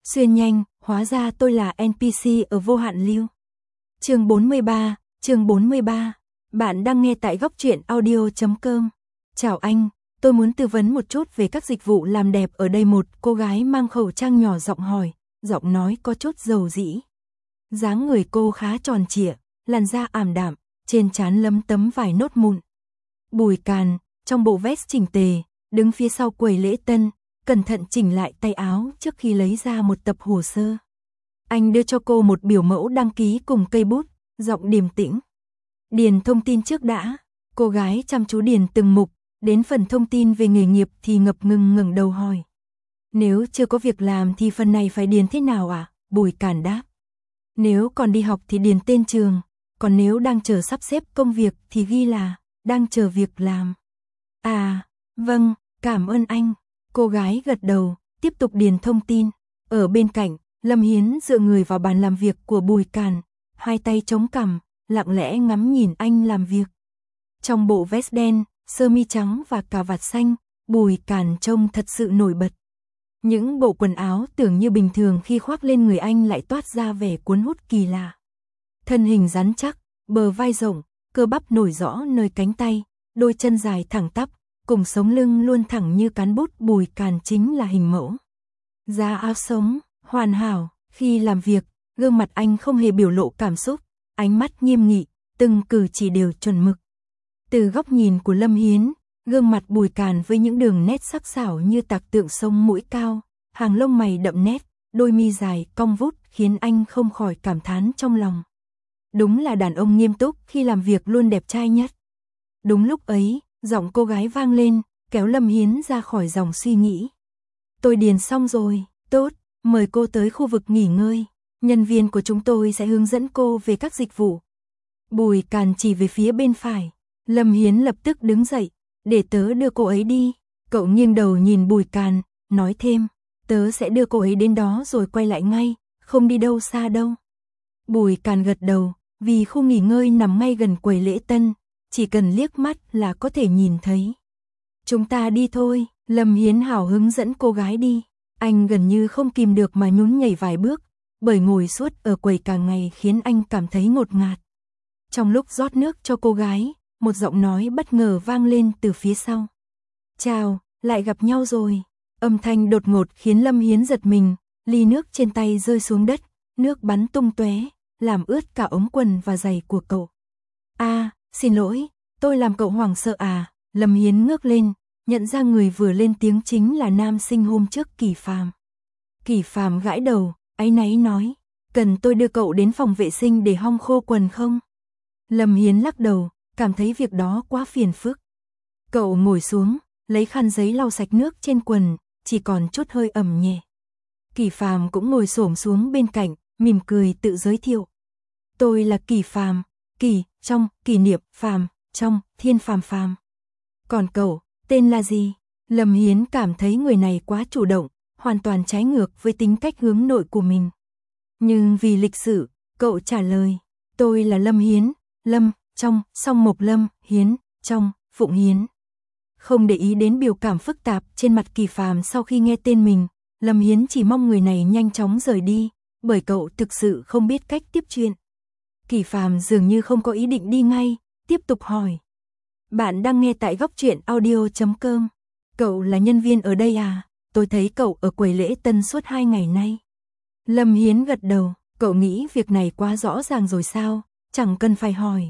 Xuyên nhanh, hóa ra tôi là NPC ở vô hạn lưu. Chương 43. Bạn đang nghe tại góc truyện audio.com. Chào anh, tôi muốn tư vấn một chút về các dịch vụ làm đẹp ở đây. Một cô gái mang khẩu trang nhỏ giọng hỏi, giọng nói có chút dầu dĩ. Dáng người cô khá tròn trịa, làn da ảm đạm, trên trán lấm tấm vài nốt mụn. Bùi Càn, trong bộ vest chỉnh tề, đứng phía sau quầy lễ tân, cẩn thận chỉnh lại tay áo trước khi lấy ra một tập hồ sơ. Anh đưa cho cô một biểu mẫu đăng ký cùng cây bút, giọng điềm tĩnh. Điền thông tin trước đã. Cô gái chăm chú điền từng mục, đến phần thông tin về nghề nghiệp thì ngập ngừng ngẩng đầu hỏi. Nếu chưa có việc làm thì phần này phải điền thế nào ạ? Bùi Càn đáp. Nếu còn đi học thì điền tên trường, còn nếu đang chờ sắp xếp công việc thì ghi là đang chờ việc làm. À, vâng, cảm ơn anh. Cô gái gật đầu, tiếp tục điền thông tin. Ở bên cạnh, Lâm Hiến dựa người vào bàn làm việc của Bùi Càn, hai tay chống cằm, lặng lẽ ngắm nhìn anh làm việc. Trong bộ vest đen, sơ mi trắng và cà vạt xanh, Bùi Càn trông thật sự nổi bật. Những bộ quần áo tưởng như bình thường khi khoác lên người anh lại toát ra vẻ cuốn hút kỳ lạ. Thân hình rắn chắc, bờ vai rộng, cơ bắp nổi rõ nơi cánh tay, đôi chân dài thẳng tắp, cùng sống lưng luôn thẳng như cán bút. Bùi Càn chính là hình mẫu. Da áo sống, hoàn hảo, khi làm việc, gương mặt anh không hề biểu lộ cảm xúc, ánh mắt nghiêm nghị, từng cử chỉ đều chuẩn mực. Từ góc nhìn của Lâm Hiến, gương mặt Bùi Càn với những đường nét sắc sảo như tạc tượng sông mũi cao, hàng lông mày đậm nét, đôi mi dài cong vút khiến anh không khỏi cảm thán trong lòng. Đúng là đàn ông nghiêm túc khi làm việc luôn đẹp trai nhất. Đúng lúc ấy, giọng cô gái vang lên, kéo Lâm Hiến ra khỏi dòng suy nghĩ. Tôi điền xong rồi, tốt, mời cô tới khu vực nghỉ ngơi. Nhân viên của chúng tôi sẽ hướng dẫn cô về các dịch vụ. Bùi Càn chỉ về phía bên phải. Lâm Hiến lập tức đứng dậy, để tớ đưa cô ấy đi. Cậu nghiêng đầu nhìn Bùi Càn, nói thêm, tớ sẽ đưa cô ấy đến đó rồi quay lại ngay, không đi đâu xa đâu. Bùi Càn gật đầu, vì khu nghỉ ngơi nằm ngay gần quầy lễ tân, chỉ cần liếc mắt là có thể nhìn thấy. Chúng ta đi thôi, Lâm Hiến hào hứng dẫn cô gái đi. Anh gần như không kìm được mà nhún nhảy vài bước, bởi ngồi suốt ở quầy cả ngày khiến anh cảm thấy ngột ngạt. Trong lúc rót nước cho cô gái, một giọng nói bất ngờ vang lên từ phía sau. Chào, lại gặp nhau rồi. Âm thanh đột ngột khiến Lâm Hiến giật mình, ly nước trên tay rơi xuống đất, nước bắn tung tóe, làm ướt cả ống quần và giày của cậu. À, xin lỗi, tôi làm cậu hoảng sợ à? Lâm Hiến ngước lên, nhận ra người vừa lên tiếng chính là nam sinh hôm trước Kỳ Phàm. Kỳ Phàm gãi đầu, áy náy nói, cần tôi đưa cậu đến phòng vệ sinh để hong khô quần không? Lâm Hiến lắc đầu, cảm thấy việc đó quá phiền phức. Cậu ngồi xuống, lấy khăn giấy lau sạch nước trên quần, chỉ còn chút hơi ẩm nhẹ. Kỳ Phàm cũng ngồi xổm xuống bên cạnh, mỉm cười tự giới thiệu. Tôi là Kỳ Phàm, Kỳ trong kỷ niệm, Phàm trong thiên phàm phàm. Còn cậu, tên là gì? Lâm Hiến cảm thấy người này quá chủ động, hoàn toàn trái ngược với tính cách hướng nội của mình. Nhưng vì lịch sự, cậu trả lời, tôi là Lâm Hiến, Lâm, trong, song mộc Lâm, Hiến, trong, Phụng Hiến. Không để ý đến biểu cảm phức tạp trên mặt Kỳ Phàm sau khi nghe tên mình, Lâm Hiến chỉ mong người này nhanh chóng rời đi, bởi cậu thực sự không biết cách tiếp chuyện. Kỳ Phàm dường như không có ý định đi ngay, tiếp tục hỏi. Bạn đang nghe tại góc truyện audio.com. Cậu là nhân viên ở đây à? Tôi thấy cậu ở quầy lễ tân suốt 2 ngày nay. Lâm Hiến gật đầu, cậu nghĩ việc này quá rõ ràng rồi sao, chẳng cần phải hỏi.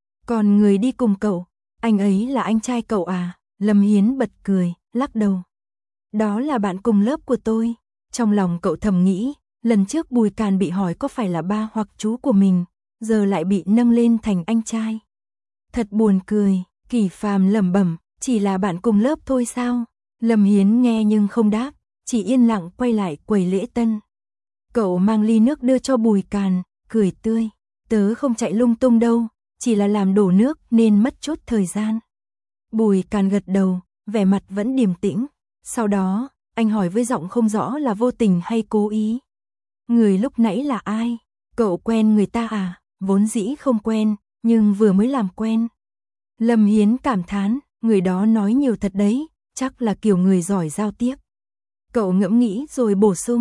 Còn người đi cùng cậu, anh ấy là anh trai cậu à? Lâm Hiến bật cười, lắc đầu. Đó là bạn cùng lớp của tôi. Trong lòng cậu thầm nghĩ, lần trước Bùi Càn bị hỏi có phải là ba hoặc chú của mình, giờ lại bị nâng lên thành anh trai. Thật buồn cười. Kỳ Phàm lẩm bẩm, chỉ là bạn cùng lớp thôi sao? Lâm Hiến nghe nhưng không đáp, chỉ yên lặng quay lại quầy lễ tân. Cậu mang ly nước đưa cho Bùi Càn, cười tươi. Tớ không chạy lung tung đâu, chỉ là làm đổ nước nên mất chút thời gian. Bùi Càn gật đầu, vẻ mặt vẫn điềm tĩnh. Sau đó, anh hỏi với giọng không rõ là vô tình hay cố ý. Người lúc nãy là ai? Cậu quen người ta à? Vốn dĩ không quen, nhưng vừa mới làm quen. Lâm Hiến cảm thán, người đó nói nhiều thật đấy, chắc là kiểu người giỏi giao tiếp. Cậu ngẫm nghĩ rồi bổ sung,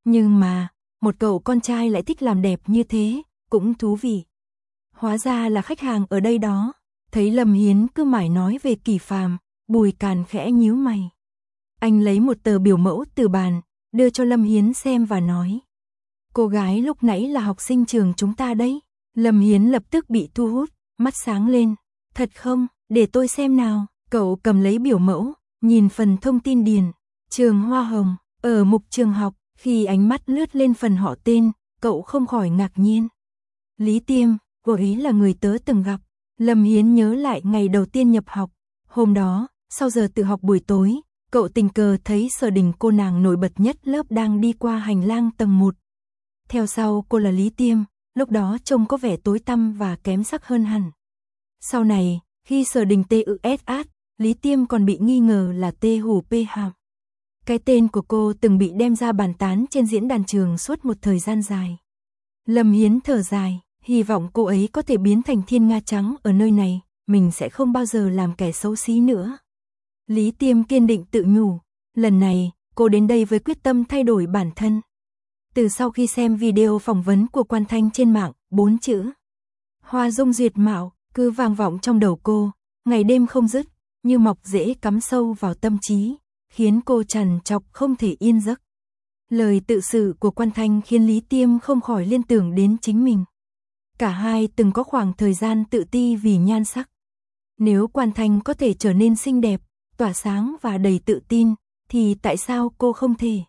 Nhưng mà, một cậu con trai lại thích làm đẹp như thế, cũng thú vị. Hóa ra là khách hàng ở đây đó. Thấy Lâm Hiến cứ mải nói về Kỳ Phàm, Bùi Càn khẽ nhíu mày. Anh lấy một tờ biểu mẫu từ bàn, đưa cho Lâm Hiến xem và nói. Cô gái lúc nãy là học sinh trường chúng ta đấy. Lâm Hiến lập tức bị thu hút, mắt sáng lên. Thật không, để tôi xem nào. Cậu cầm lấy biểu mẫu, nhìn phần thông tin điền. Trường Hoa Hồng, ở mục trường học, khi ánh mắt lướt lên phần họ tên, cậu không khỏi ngạc nhiên. Lý Tiêm, cô ấy là người tớ từng gặp. Lâm Hiến nhớ lại ngày đầu tiên nhập học. Hôm đó, sau giờ tự học buổi tối, cậu tình cờ thấy Sở Đình, cô nàng nổi bật nhất lớp, đang đi qua hành lang tầng 1. Theo sau cô là Lý Tiêm, lúc đó trông có vẻ tối tăm và kém sắc hơn hẳn. Sau này, khi Sở Đình TUSAT, Lý Tiêm còn bị nghi ngờ là tê hủ pê hàm. Cái tên của cô từng bị đem ra bàn tán trên diễn đàn trường suốt một thời gian dài. Lâm Hiến thở dài, hy vọng cô ấy có thể biến thành thiên nga trắng ở nơi này, mình sẽ không bao giờ làm kẻ xấu xí nữa. Lý Tiêm kiên định tự nhủ, lần này, cô đến đây với quyết tâm thay đổi bản thân. Từ sau khi xem video phỏng vấn của Quan Thanh trên mạng, 4 chữ Hoa Dung Duyệt Mạo cứ vang vọng trong đầu cô, ngày đêm không dứt, như mọc rễ cắm sâu vào tâm trí, khiến cô trằn trọc không thể yên giấc. Lời tự sự của Quan Thanh khiến Lý Tiêm không khỏi liên tưởng đến chính mình. Cả hai từng có khoảng thời gian tự ti vì nhan sắc. Nếu Quan Thanh có thể trở nên xinh đẹp, tỏa sáng và đầy tự tin, thì tại sao cô không thể?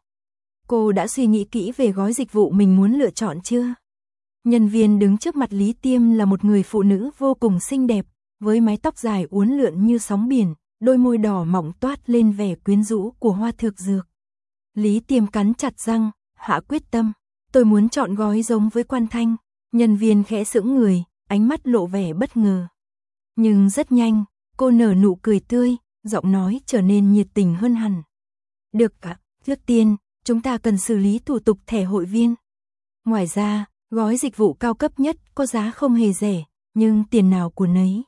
Cô đã suy nghĩ kỹ về gói dịch vụ mình muốn lựa chọn chưa? Nhân viên đứng trước mặt Lý Tiêm là một người phụ nữ vô cùng xinh đẹp, với mái tóc dài uốn lượn như sóng biển, đôi môi đỏ mọng toát lên vẻ quyến rũ của hoa thược dược. Lý Tiêm cắn chặt răng, hạ quyết tâm, tôi muốn chọn gói giống với Quan Thanh. Nhân viên khẽ sững người, ánh mắt lộ vẻ bất ngờ. Nhưng rất nhanh, cô nở nụ cười tươi, giọng nói trở nên nhiệt tình hơn hẳn. Được ạ, trước tiên, chúng ta cần xử lý thủ tục thẻ hội viên. Ngoài ra, gói dịch vụ cao cấp nhất có giá không hề rẻ, nhưng tiền nào của nấy.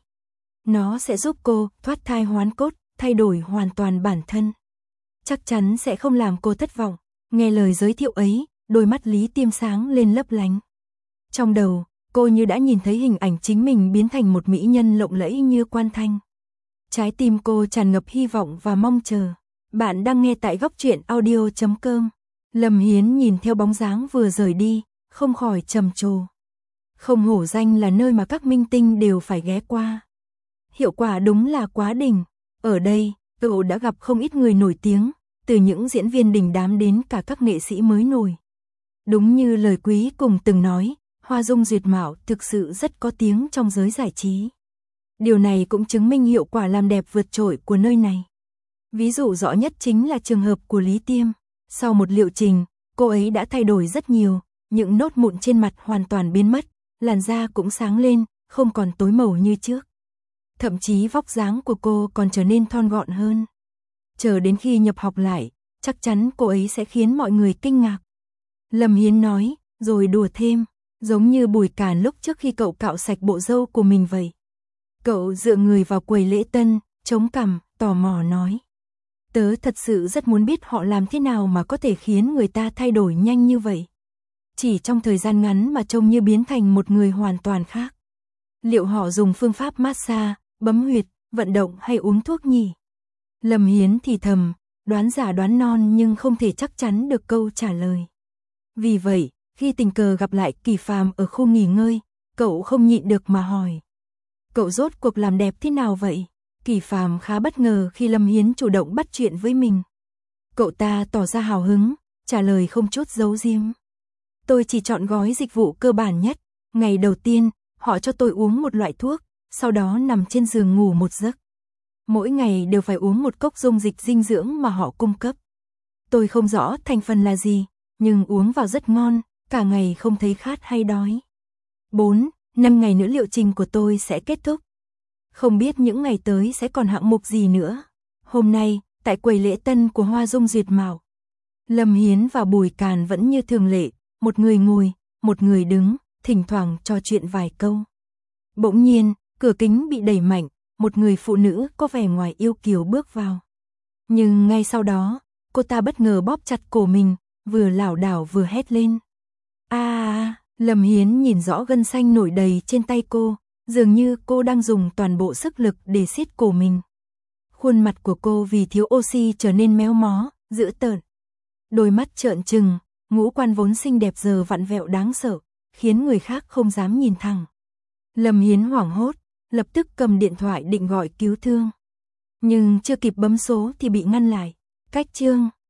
Nó sẽ giúp cô thoát thai hoán cốt, thay đổi hoàn toàn bản thân. Chắc chắn sẽ không làm cô thất vọng. Nghe lời giới thiệu ấy, đôi mắt Lý Tiêm sáng lên lấp lánh. Trong đầu, cô như đã nhìn thấy hình ảnh chính mình biến thành một mỹ nhân lộng lẫy như Quan Thanh. Trái tim cô tràn ngập hy vọng và mong chờ. Bạn đang nghe tại góc truyện audio.com. Lâm Hiến nhìn theo bóng dáng vừa rời đi, không khỏi trầm trồ. Không hổ danh là nơi mà các minh tinh đều phải ghé qua. Hiệu quả đúng là quá đỉnh. Ở đây, cậu đã gặp không ít người nổi tiếng, từ những diễn viên đình đám đến cả các nghệ sĩ mới nổi. Đúng như lời Quý cùng từng nói, Hoa Dung Duyệt Mạo thực sự rất có tiếng trong giới giải trí. Điều này cũng chứng minh hiệu quả làm đẹp vượt trội của nơi này. Ví dụ rõ nhất chính là trường hợp của Lý Tiêm. Sau một liệu trình, cô ấy đã thay đổi rất nhiều, những nốt mụn trên mặt hoàn toàn biến mất, làn da cũng sáng lên, không còn tối màu như trước. Thậm chí vóc dáng của cô còn trở nên thon gọn hơn. Chờ đến khi nhập học lại, chắc chắn cô ấy sẽ khiến mọi người kinh ngạc. Lâm Hiến nói, rồi đùa thêm, giống như Bùi Càn lúc trước khi cậu cạo sạch bộ râu của mình vậy. Cậu dựa người vào quầy lễ tân, chống cằm, tò mò nói. Tớ thật sự rất muốn biết họ làm thế nào mà có thể khiến người ta thay đổi nhanh như vậy. Chỉ trong thời gian ngắn mà trông như biến thành một người hoàn toàn khác. Liệu họ dùng phương pháp massage, bấm huyệt, vận động hay uống thuốc nhỉ? Lâm Hiến thì thầm, đoán giả đoán non nhưng không thể chắc chắn được câu trả lời. Vì vậy, khi tình cờ gặp lại Kỳ Phàm ở khu nghỉ ngơi, cậu không nhịn được mà hỏi. Cậu rốt cuộc làm đẹp thế nào vậy? Kỳ Phàm khá bất ngờ khi Lâm Hiến chủ động bắt chuyện với mình. Cậu ta tỏ ra hào hứng, trả lời không chút giấu giếm. Tôi chỉ chọn gói dịch vụ cơ bản nhất. Ngày đầu tiên, họ cho tôi uống một loại thuốc, sau đó nằm trên giường ngủ một giấc. Mỗi ngày đều phải uống một cốc dung dịch dinh dưỡng mà họ cung cấp. Tôi không rõ thành phần là gì, nhưng uống vào rất ngon, cả ngày không thấy khát hay đói. 4-5 ngày nữa liệu trình của tôi sẽ kết thúc. Không biết những ngày tới sẽ còn hạng mục gì nữa. Hôm nay, tại quầy lễ tân của Hoa Dung Duyệt Mạo, Lâm Hiến và Bùi Càn vẫn như thường lệ, một người ngồi, một người đứng, thỉnh thoảng trò chuyện vài câu. Bỗng nhiên, cửa kính bị đẩy mạnh, một người phụ nữ có vẻ ngoài yêu kiều bước vào. Nhưng ngay sau đó, cô ta bất ngờ bóp chặt cổ mình, vừa lảo đảo vừa hét lên. Lâm Hiến nhìn rõ gân xanh nổi đầy trên tay cô, dường như cô đang dùng toàn bộ sức lực để siết cổ mình. Khuôn mặt của cô vì thiếu oxy trở nên méo mó, dữ tợn. Đôi mắt trợn trừng, ngũ quan vốn xinh đẹp giờ vặn vẹo đáng sợ, khiến người khác không dám nhìn thẳng. Lâm Hiến hoảng hốt, lập tức cầm điện thoại định gọi cứu thương. Nhưng chưa kịp bấm số thì bị ngăn lại. Cách chương